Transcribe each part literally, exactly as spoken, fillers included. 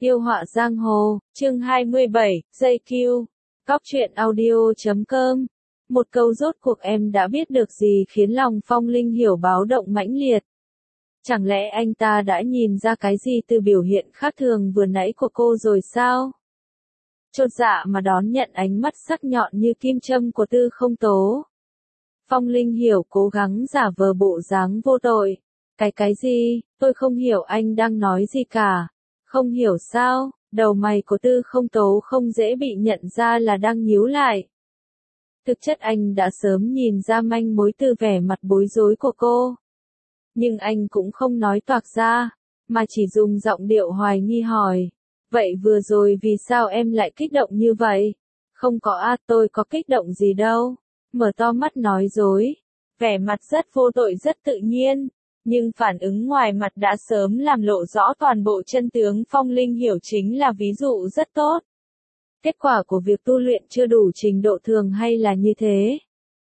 Yêu họa giang hồ, chương hai mươi bảy, dây Q. Cóc truyện audio chấm com. Một câu rốt cuộc em đã biết được gì khiến lòng Phong Linh Hiểu báo động mãnh liệt. Chẳng lẽ anh ta đã nhìn ra cái gì từ biểu hiện khác thường vừa nãy của cô rồi sao? Chột dạ mà đón nhận ánh mắt sắc nhọn như kim châm của Tư Không Tố. Phong Linh Hiểu cố gắng giả vờ bộ dáng vô tội. Cái cái gì, tôi không hiểu anh đang nói gì cả. Không hiểu sao, đầu mày của Tư Không Tố không dễ bị nhận ra là đang nhíu lại. Thực chất anh đã sớm nhìn ra manh mối từ vẻ mặt bối rối của cô. Nhưng anh cũng không nói toạc ra, mà chỉ dùng giọng điệu hoài nghi hỏi. Vậy vừa rồi vì sao em lại kích động như vậy? Không có à, tôi có kích động gì đâu. Mở to mắt nói dối. Vẻ mặt rất vô tội rất tự nhiên. Nhưng phản ứng ngoài mặt đã sớm làm lộ rõ toàn bộ chân tướng. Phong Linh Hiểu chính là ví dụ rất tốt. Kết quả của việc tu luyện chưa đủ trình độ thường hay là như thế?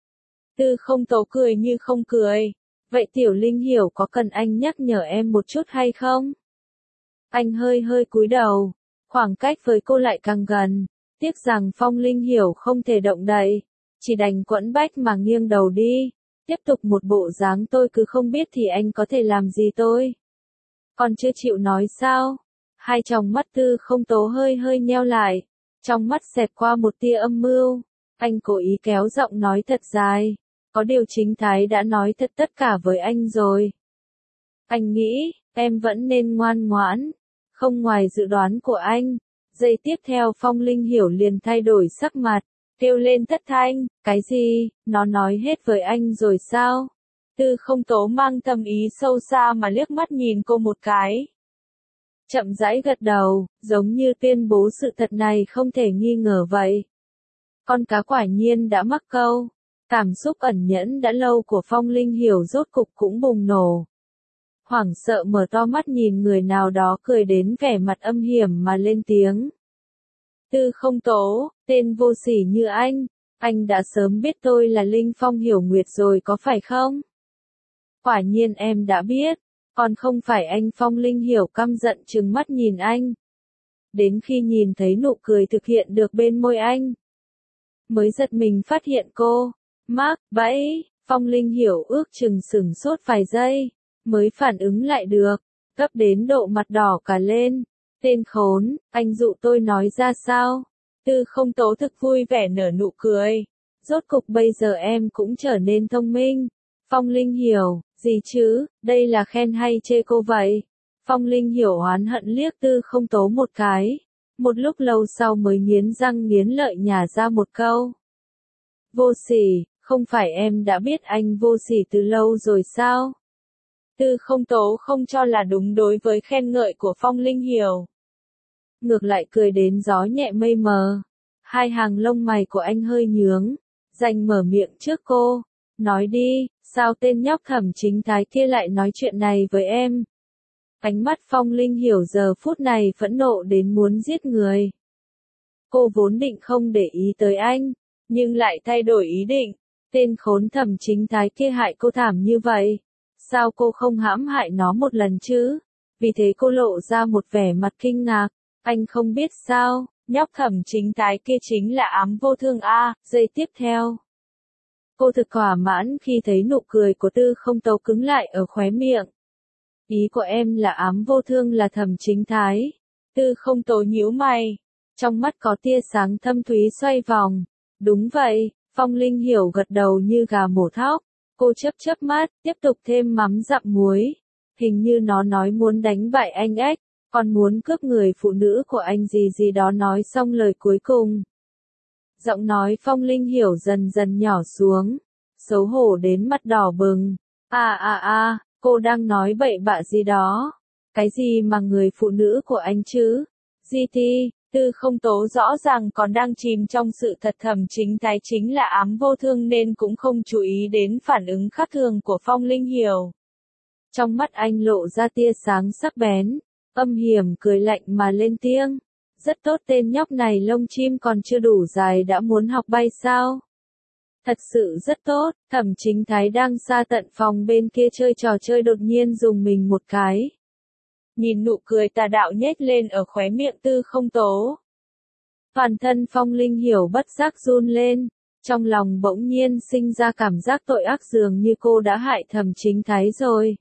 Tư Không Tố cười như không cười. Vậy Tiểu Linh Hiểu có cần anh nhắc nhở em một chút hay không? Anh hơi hơi cúi đầu. Khoảng cách với cô lại càng gần. Tiếc rằng Phong Linh Hiểu không thể động đậy. Chỉ đành quẫn bách mà nghiêng đầu đi. Tiếp tục một bộ dáng tôi cứ không biết thì anh có thể làm gì tôi. Còn chưa chịu nói sao? Hai tròng mắt Tư Không Tố hơi hơi nheo lại. Trong mắt xẹt qua một tia âm mưu. Anh cố ý kéo giọng nói thật dài. Có điều chính Thái đã nói thật tất cả với anh rồi. Anh nghĩ, em vẫn nên ngoan ngoãn. Không ngoài dự đoán của anh. Giây tiếp theo Phong Linh Hiểu liền thay đổi sắc mặt. Kêu lên thất thanh, cái gì, nó nói hết với anh rồi sao? Tư Không Tố mang tâm ý sâu xa mà liếc mắt nhìn cô một cái. Chậm rãi gật đầu, giống như tuyên bố sự thật này không thể nghi ngờ vậy. Con cá quả nhiên đã mắc câu. Cảm xúc ẩn nhẫn đã lâu của Phong Linh Hiểu rốt cục cũng bùng nổ. Hoảng sợ mở to mắt nhìn người nào đó cười đến vẻ mặt âm hiểm mà lên tiếng. Tư Không Tố, tên vô sỉ như anh, anh đã sớm biết tôi là Linh Phong Hiểu Nguyệt rồi có phải không? Quả nhiên em đã biết, còn không phải anh. Phong Linh Hiểu căm giận trừng mắt nhìn anh. Đến khi nhìn thấy nụ cười thực hiện được bên môi anh, mới giật mình phát hiện cô, mắc bẫy. Phong Linh Hiểu ước chừng sửng sốt vài giây, mới phản ứng lại được, gấp đến độ mặt đỏ cả lên. Tên khốn, anh dụ tôi nói ra sao? Tư Không Tố thực vui vẻ nở nụ cười. Rốt cục bây giờ em cũng trở nên thông minh. Phong Linh Hiểu, gì chứ, đây là khen hay chê cô vậy? Phong Linh Hiểu oán hận liếc Tư Không Tố một cái. Một lúc lâu sau mới nghiến răng nghiến lợi nhả ra một câu. Vô sỉ, không phải em đã biết anh vô sỉ từ lâu rồi sao? Tư Không Tố không cho là đúng đối với khen ngợi của Phong Linh Hiểu. Ngược lại cười đến gió nhẹ mây mờ. Hai hàng lông mày của anh hơi nhướng. Dành mở miệng trước cô. Nói đi, sao tên nhóc Thẩm Chính Thái kia lại nói chuyện này với em? Ánh mắt Phong Linh Hiểu giờ phút này phẫn nộ đến muốn giết người. Cô vốn định không để ý tới anh, nhưng lại thay đổi ý định. Tên khốn Thẩm Chính Thái kia hại cô thảm như vậy. Sao cô không hãm hại nó một lần chứ? Vì thế cô lộ ra một vẻ mặt kinh ngạc. Anh không biết sao, nhóc Thẩm Chính Thái kia chính là Ám Vô Thương a. Giây tiếp theo, cô thực thỏa mãn khi thấy nụ cười của Tư Không Tố cứng lại ở khóe miệng. Ý của em là Ám Vô Thương là Thẩm Chính Thái? Tư Không Tố nhíu mày, trong mắt có tia sáng thâm thúy xoay vòng. Đúng vậy. Phong Linh Hiểu gật đầu như gà mổ thóc. Cô chớp chớp mắt, tiếp tục thêm mắm dặm muối. Hình như nó nói muốn đánh bại anh ếch. Còn muốn cướp người phụ nữ của anh gì gì đó. Nói xong lời cuối cùng, giọng nói Phong Linh Hiểu dần dần nhỏ xuống, xấu hổ đến mặt đỏ bừng. À à à, cô đang nói bậy bạ gì đó? Cái gì mà người phụ nữ của anh chứ? giê tê, Tư Không Tố rõ ràng còn đang chìm trong sự thật Thẩm Chính Thái chính là Ám Vô Thương nên cũng không chú ý đến phản ứng khác thường của Phong Linh Hiểu. Trong mắt anh lộ ra tia sáng sắc bén. Âm hiểm cười lạnh mà lên tiếng. Rất tốt, tên nhóc này lông chim còn chưa đủ dài đã muốn học bay sao? Thật sự rất tốt. Thẩm Chính Thái đang xa tận phòng bên kia chơi trò chơi đột nhiên dùng mình một cái. nhìn nụ cười tà đạo nhếch lên ở khóe miệng Tư Không Tố. Toàn thân Phong Linh Hiểu bất giác run lên, trong lòng bỗng nhiên sinh ra cảm giác tội ác dường như cô đã hại Thẩm Chính Thái rồi.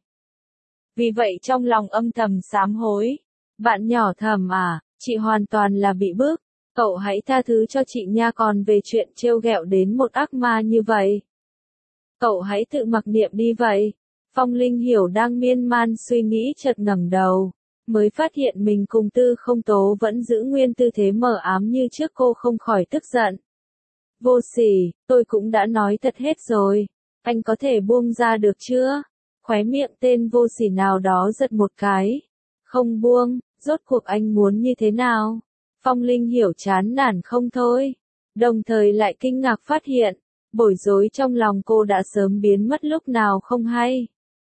Vì vậy trong lòng âm thầm sám hối. Bạn nhỏ Thẩm à, chị hoàn toàn là bị bức, cậu hãy tha thứ cho chị nha, còn về chuyện trêu ghẹo đến một ác ma như vậy. Cậu hãy tự mặc niệm đi vậy. Phong Linh Hiểu đang miên man suy nghĩ chợt ngẩng đầu, mới phát hiện mình cùng Tư Không Tố vẫn giữ nguyên tư thế mờ ám như trước, cô không khỏi tức giận. Vô sỉ, tôi cũng đã nói thật hết rồi, anh có thể buông ra được chưa? Khóe miệng tên vô sỉ nào đó giật một cái. Không buông, rốt cuộc anh muốn như thế nào? Phong Linh Hiểu chán nản không thôi, đồng thời lại kinh ngạc phát hiện, bối rối trong lòng cô đã sớm biến mất lúc nào không hay.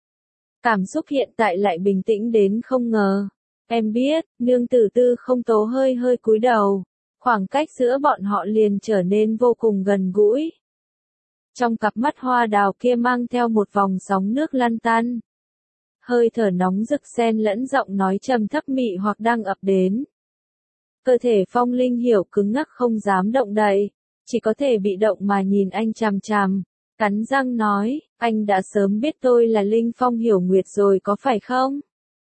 Cảm xúc hiện tại lại bình tĩnh đến không ngờ. Em biết, nương tử Tư Không Tố hơi hơi cúi đầu, khoảng cách giữa bọn họ liền trở nên vô cùng gần gũi. Trong cặp mắt hoa đào kia mang theo một vòng sóng nước lăn tăn. Hơi thở nóng rực xen lẫn giọng nói trầm thấp mị hoặc đang ập đến. Cơ thể Phong Linh Hiểu cứng ngắc không dám động đậy, chỉ có thể bị động mà nhìn anh chằm chằm, cắn răng nói, anh đã sớm biết tôi là Linh Phong Hiểu Nguyệt rồi có phải không?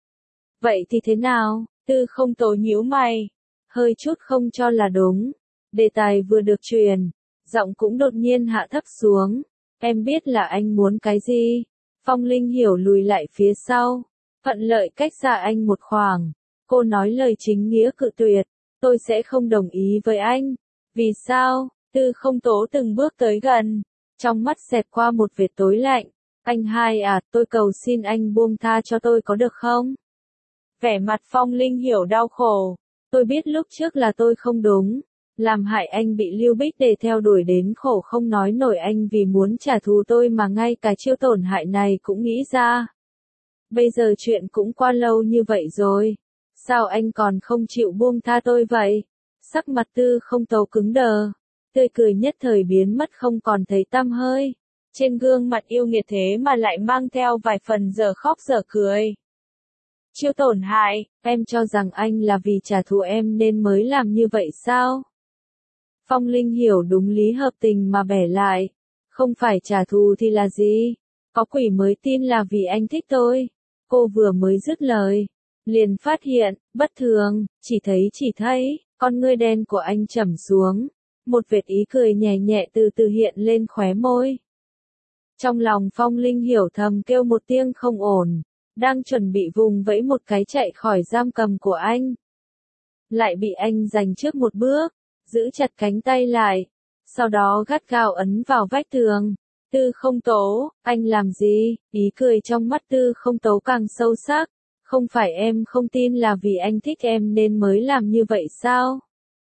Vậy thì thế nào? Tư Không Tố nhíu mày, hơi chút không cho là đúng. Đề tài vừa được truyền, giọng cũng đột nhiên hạ thấp xuống. Em biết là anh muốn cái gì? Phong Linh Hiểu lùi lại phía sau, thuận lợi cách xa anh một khoảng. Cô nói lời chính nghĩa cự tuyệt, tôi sẽ không đồng ý với anh. Vì sao? Tư Không Tố từng bước tới gần, trong mắt xẹt qua một vệt tối lạnh. Anh hai à, tôi cầu xin anh buông tha cho tôi có được không? Vẻ mặt Phong Linh Hiểu đau khổ. Tôi biết lúc trước là tôi không đúng, làm hại anh bị Lưu Bích Đề theo đuổi đến khổ không nói nổi, anh vì muốn trả thù tôi mà ngay cả chiêu tổn hại này cũng nghĩ ra. Bây giờ chuyện cũng qua lâu như vậy rồi, sao anh còn không chịu buông tha tôi vậy? Sắc mặt Tư Không Tố cứng đờ, tươi cười nhất thời biến mất không còn thấy tăm hơi. Trên gương mặt yêu nghiệt thế mà lại mang theo vài phần giờ khóc giờ cười. Chiêu tổn hại, em cho rằng anh là vì trả thù em nên mới làm như vậy sao? Phong Linh Hiểu đúng lý hợp tình mà bẻ lại. Không phải trả thù thì là gì? Có quỷ mới tin là vì anh thích tôi. Cô vừa mới dứt lời, liền phát hiện, bất thường, chỉ thấy chỉ thấy, con ngươi đen của anh trầm xuống. Một vệt ý cười nhẹ nhẹ từ từ hiện lên khóe môi. Trong lòng Phong Linh Hiểu thầm kêu một tiếng không ổn, đang chuẩn bị vùng vẫy một cái chạy khỏi giam cầm của anh. Lại bị anh giành trước một bước, giữ chặt cánh tay lại, sau đó gắt gao ấn vào vách tường. Tư Không Tố, anh làm gì? Ý cười trong mắt Tư Không Tố càng sâu sắc. Không phải em không tin là vì anh thích em nên mới làm như vậy sao?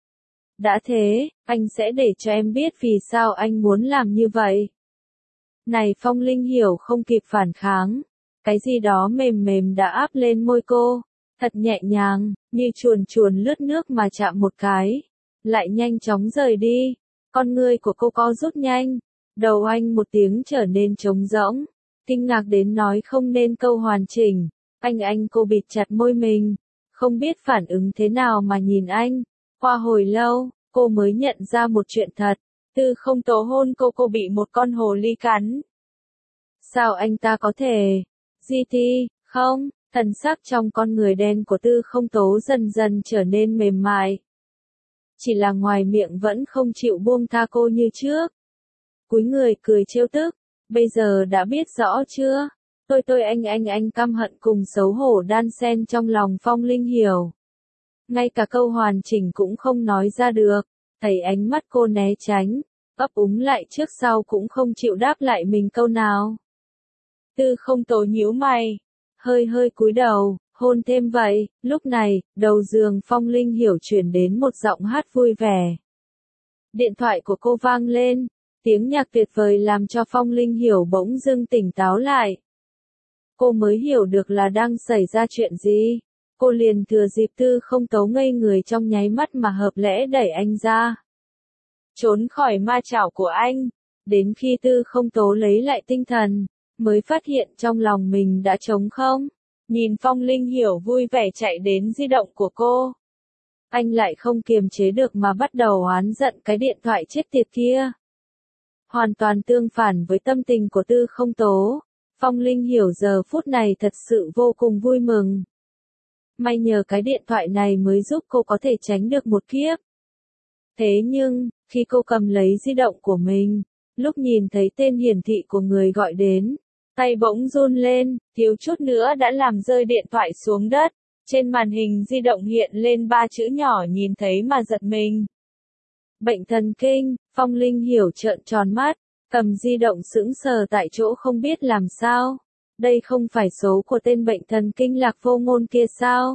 Đã thế, anh sẽ để cho em biết vì sao anh muốn làm như vậy. Này Phong Linh Hiểu không kịp phản kháng. Cái gì đó mềm mềm đã áp lên môi cô, thật nhẹ nhàng, như chuồn chuồn lướt nước mà chạm một cái, lại nhanh chóng rời đi. Con ngươi của cô co rút nhanh, đầu anh một tiếng trở nên trống rỗng, kinh ngạc đến nói không nên câu hoàn chỉnh. Anh anh cô bịt chặt môi mình, không biết phản ứng thế nào mà nhìn anh. Qua hồi lâu, cô mới nhận ra một chuyện thật. Tư Không Tố hôn cô cô bị một con hồ ly cắn. Sao anh ta có thể? giê tê, không, thần sắc trong con người đen của Tư Không Tố dần dần trở nên mềm mại. Chỉ là ngoài miệng vẫn không chịu buông tha cô như trước. Cúi người cười trêu tức, bây giờ đã biết rõ chưa? Tôi tôi anh anh anh căm hận cùng xấu hổ đan xen trong lòng Phong Linh Hiểu. Ngay cả câu hoàn chỉnh cũng không nói ra được, thấy ánh mắt cô né tránh, ấp úng lại trước sau cũng không chịu đáp lại mình câu nào. Tư Không Tố nhíu mày, hơi hơi cúi đầu, hôn thêm vậy. Lúc này, đầu giường Phong Linh Hiểu truyền đến một giọng hát vui vẻ. Điện thoại của cô vang lên, tiếng nhạc tuyệt vời làm cho Phong Linh Hiểu bỗng dưng tỉnh táo lại. Cô mới hiểu được là đang xảy ra chuyện gì. Cô liền thừa dịp Tư Không Tố ngây người trong nháy mắt mà hợp lẽ đẩy anh ra, trốn khỏi ma chảo của anh. Đến khi Tư Không Tố lấy lại tinh thần, mới phát hiện trong lòng mình đã trống không. Nhìn Phong Linh Hiểu vui vẻ chạy đến di động của cô. Anh lại không kiềm chế được mà bắt đầu oán giận cái điện thoại chết tiệt kia. Hoàn toàn tương phản với tâm tình của Tư Không Tố. Phong Linh Hiểu giờ phút này thật sự vô cùng vui mừng. May nhờ cái điện thoại này mới giúp cô có thể tránh được một kiếp. Thế nhưng, khi cô cầm lấy di động của mình, lúc nhìn thấy tên hiển thị của người gọi đến, tay bỗng run lên, thiếu chút nữa đã làm rơi điện thoại xuống đất. Trên màn hình di động hiện lên ba chữ nhỏ nhìn thấy mà giật mình. Bệnh thần kinh. Phong Linh Hiểu trợn tròn mắt, cầm di động sững sờ tại chỗ không biết làm sao. Đây không phải số của tên bệnh thần kinh Lạc Vô Ngôn kia sao?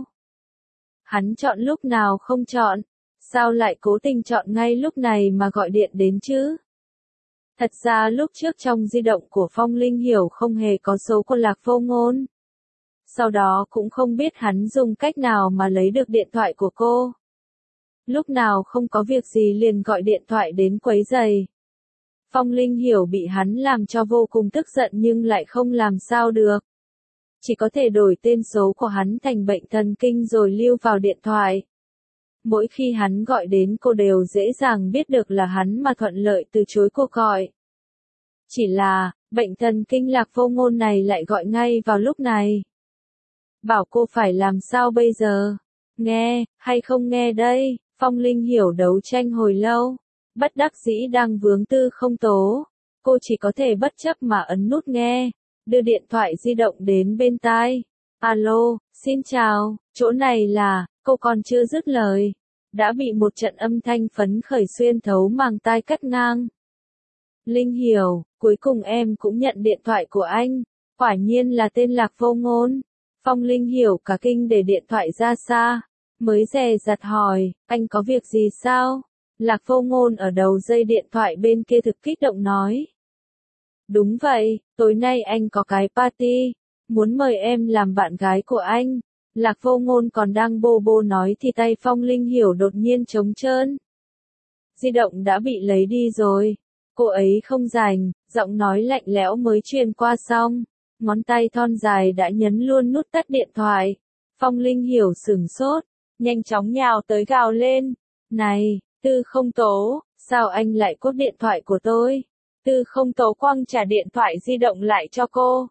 Hắn chọn lúc nào không chọn, sao lại cố tình chọn ngay lúc này mà gọi điện đến chứ? Thật ra lúc trước trong di động của Phong Linh Hiểu không hề có số của Lạc Vô Ngôn. Sau đó cũng không biết hắn dùng cách nào mà lấy được điện thoại của cô. Lúc nào không có việc gì liền gọi điện thoại đến quấy rầy. Phong Linh Hiểu bị hắn làm cho vô cùng tức giận nhưng lại không làm sao được. Chỉ có thể đổi tên số của hắn thành bệnh thần kinh rồi lưu vào điện thoại. Mỗi khi hắn gọi đến cô đều dễ dàng biết được là hắn mà thuận lợi từ chối cô gọi. Chỉ là, bệnh thần kinh Lạc Vô Ngôn này lại gọi ngay vào lúc này. Bảo cô phải làm sao bây giờ? Nghe, hay không nghe đây? Phong Linh Hiểu đấu tranh hồi lâu. Bất đắc dĩ đang vướng Tư Không Tố. Cô chỉ có thể bất chấp mà ấn nút nghe. Đưa điện thoại di động đến bên tai. Alo, xin chào, chỗ này là, cô còn chưa dứt lời. Đã bị một trận âm thanh phấn khởi xuyên thấu màng tai cắt ngang. Linh Hiểu, cuối cùng em cũng nhận điện thoại của anh. Quả nhiên là tên Lạc Vô Ngôn. Phong Linh Hiểu cả kinh để điện thoại ra xa. Mới dè dặt hỏi, anh có việc gì sao? Lạc Vô Ngôn ở đầu dây điện thoại bên kia thực kích động nói. Đúng vậy, tối nay anh có cái party, muốn mời em làm bạn gái của anh. Lạc Vô Ngôn còn đang bô bô nói thì tay Phong Linh Hiểu đột nhiên trống trơn. Di động đã bị lấy đi rồi. Cô ấy không rảnh, giọng nói lạnh lẽo mới truyền qua xong. Ngón tay thon dài đã nhấn luôn nút tắt điện thoại. Phong Linh Hiểu sửng sốt, nhanh chóng nhào tới gào lên. Này, Tư Không Tố, sao anh lại cốt điện thoại của tôi? Tư Không Tố quăng trả điện thoại di động lại cho cô.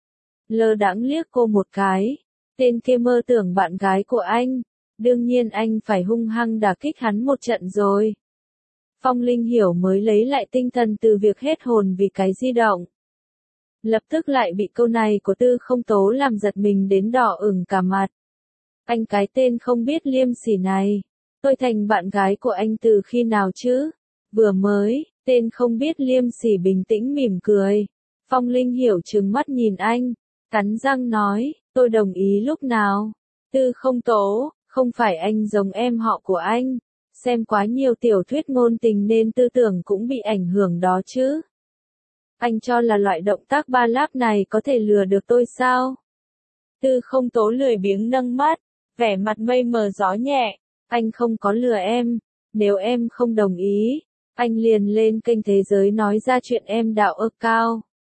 Lơ đãng liếc cô một cái. Tên kia mơ tưởng bạn gái của anh. Đương nhiên anh phải hung hăng đả kích hắn một trận rồi. Phong Linh Hiểu mới lấy lại tinh thần từ việc hết hồn vì cái di động. Lập tức lại bị câu này của Tư Không Tố làm giật mình đến đỏ ửng cả mặt. Anh cái tên không biết liêm sỉ này. Tôi thành bạn gái của anh từ khi nào chứ? Vừa mới, tên không biết liêm sỉ bình tĩnh mỉm cười. Phong Linh Hiểu trừng mắt nhìn anh, cắn răng nói, tôi đồng ý lúc nào? Tư Không Tố, không phải anh giống em họ của anh. Xem quá nhiều tiểu thuyết ngôn tình nên tư tưởng cũng bị ảnh hưởng đó chứ. Anh cho là loại động tác ba láp này có thể lừa được tôi sao? Tư Không Tố lười biếng nâng mắt, vẻ mặt mây mờ gió nhẹ. Anh không có lừa em. Nếu em không đồng ý, anh liền lên kênh Thế Giới nói ra chuyện em đạo ơ cao.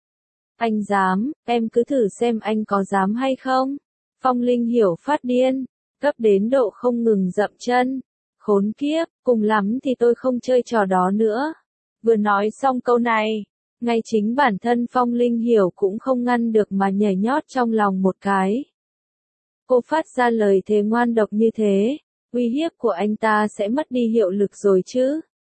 Anh dám, em cứ thử xem anh có dám hay không. Phong Linh Hiểu phát điên, gấp đến độ không ngừng dậm chân. Khốn kiếp, cùng lắm thì tôi không chơi trò đó nữa. Vừa nói xong câu này, ngay chính bản thân Phong Linh Hiểu cũng không ngăn được mà nhảy nhót trong lòng một cái. Cô phát ra lời thề ngoan độc như thế, uy hiếp của anh ta sẽ mất đi hiệu lực rồi chứ.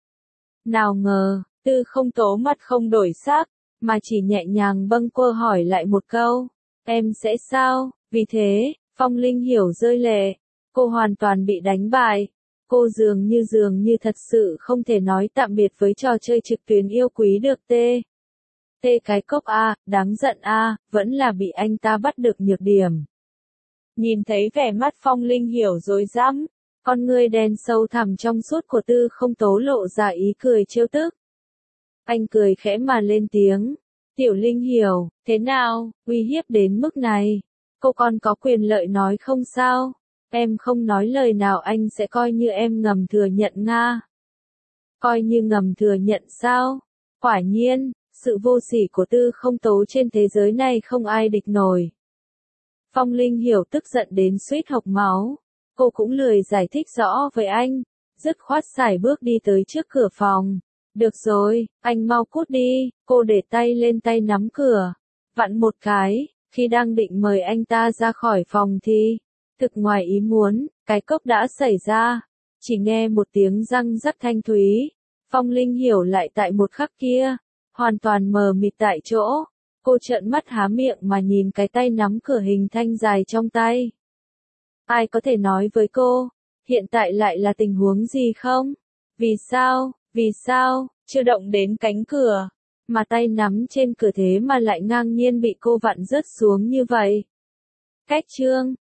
Nào ngờ, Tư Không Tố mặt không đổi sắc, mà chỉ nhẹ nhàng bâng quơ hỏi lại một câu, em sẽ sao? Vì thế, Phong Linh Hiểu rơi lệ, cô hoàn toàn bị đánh bại. Cô dường như dường như thật sự không thể nói tạm biệt với trò chơi trực tuyến yêu quý được tê. Tê cái cốc a, đáng giận a, vẫn là bị anh ta bắt được nhược điểm. Nhìn thấy vẻ mắt Phong Linh Hiểu rối rắm, con người đen sâu thẳm trong suốt của Tư Không Tố lộ ra ý cười trêu tức. Anh cười khẽ mà lên tiếng, Tiểu Linh Hiểu, thế nào, uy hiếp đến mức này, cô còn có quyền lợi nói không sao? Em không nói lời nào anh sẽ coi như em ngầm thừa nhận nga. Coi như ngầm thừa nhận sao? Quả nhiên, sự vô sỉ của Tư Không Tố trên thế giới này không ai địch nổi. Phong Linh Hiểu tức giận đến suýt hộc máu. Cô cũng lười giải thích rõ với anh. Dứt khoát sải bước đi tới trước cửa phòng. Được rồi, anh mau cút đi. Cô để tay lên tay nắm cửa. Vặn một cái. Khi đang định mời anh ta ra khỏi phòng thì, thực ngoài ý muốn, cái cốc đã xảy ra. Chỉ nghe một tiếng răng rắc thanh thúy. Phong Linh Hiểu lại tại một khắc kia, hoàn toàn mờ mịt tại chỗ. Cô trợn mắt há miệng mà nhìn cái tay nắm cửa hình thanh dài trong tay. Ai có thể nói với cô, hiện tại lại là tình huống gì không? Vì sao, vì sao, chưa động đến cánh cửa, mà tay nắm trên cửa thế mà lại ngang nhiên bị cô vặn rớt xuống như vậy? Cách chương